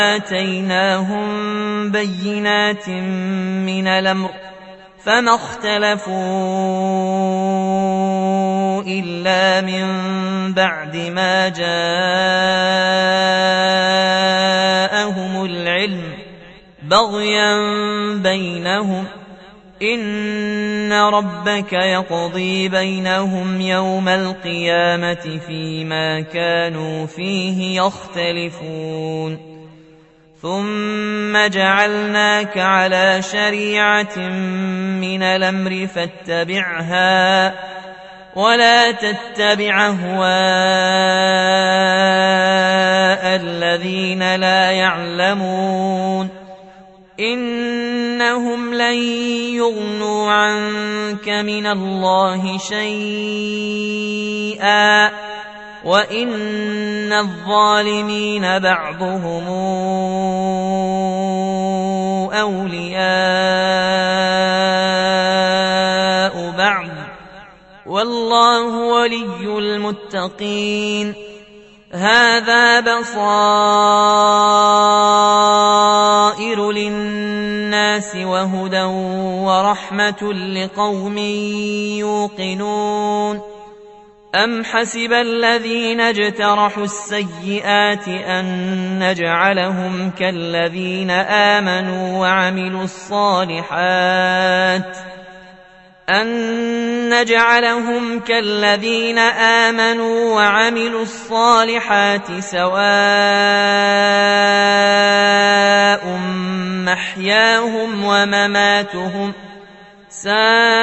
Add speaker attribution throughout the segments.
Speaker 1: آتيناهم بينات من الأمر فما اختلفوا إلا من بعد ما جاءهم العلم بغيا بينهم إن ربك يقضي بينهم يوم القيامة فيما كانوا فيه يختلفون ثم جعلناك على شريعة من الأمر فاتبعها ولا تتبع أهواء الذين لا يعلمون إنهم لن يغنوا عنك من الله شيئا وإن الظالمين بعضهم أولياء بعض والله ولي المتقين هذا بصائر للناس وهدى ورحمة لقوم يوقنون أم حسب الذين اجترحوا السيئات أن نجعلهم كالذين آمنوا وعملوا الصالحات سواء محياهم ومماتهم ساء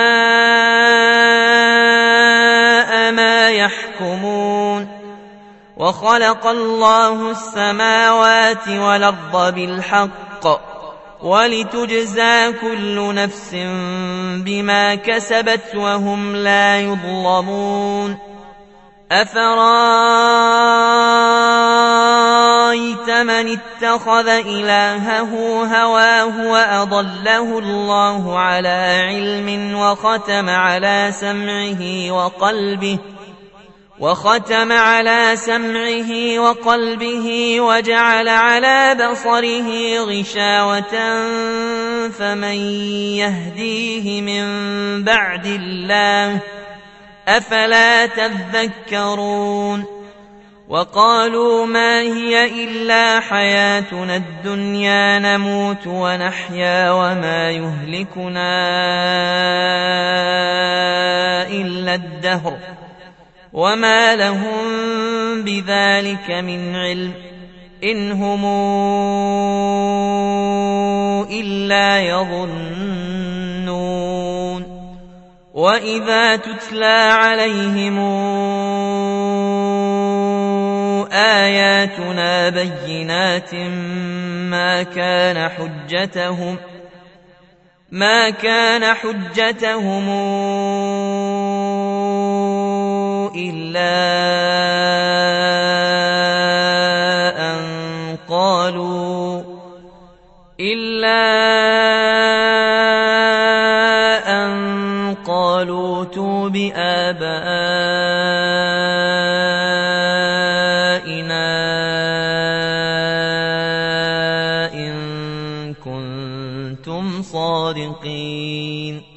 Speaker 1: ما يحكمون وخلق الله السماوات والأرض بالحق ولتجزى كل نفس بما كسبت وهم لا يظلمون أفرأيت من اتخذ إلهه هواه وأضله الله على علم وختم على سمعه وقلبه وجعل على بصره غشاوة فمن يهديه من بعد الله أفلا تذكرون وقالوا ما هي إلا حياتنا الدنيا نموت ونحيا وما يهلكنا إلا الدهر وما لهم بذلك من علم إن هم إلا يظنون وإذا تتلى عليهم آياتنا بينات ما كان حجتهم إلا أن قالوا ائتوا بآبائنا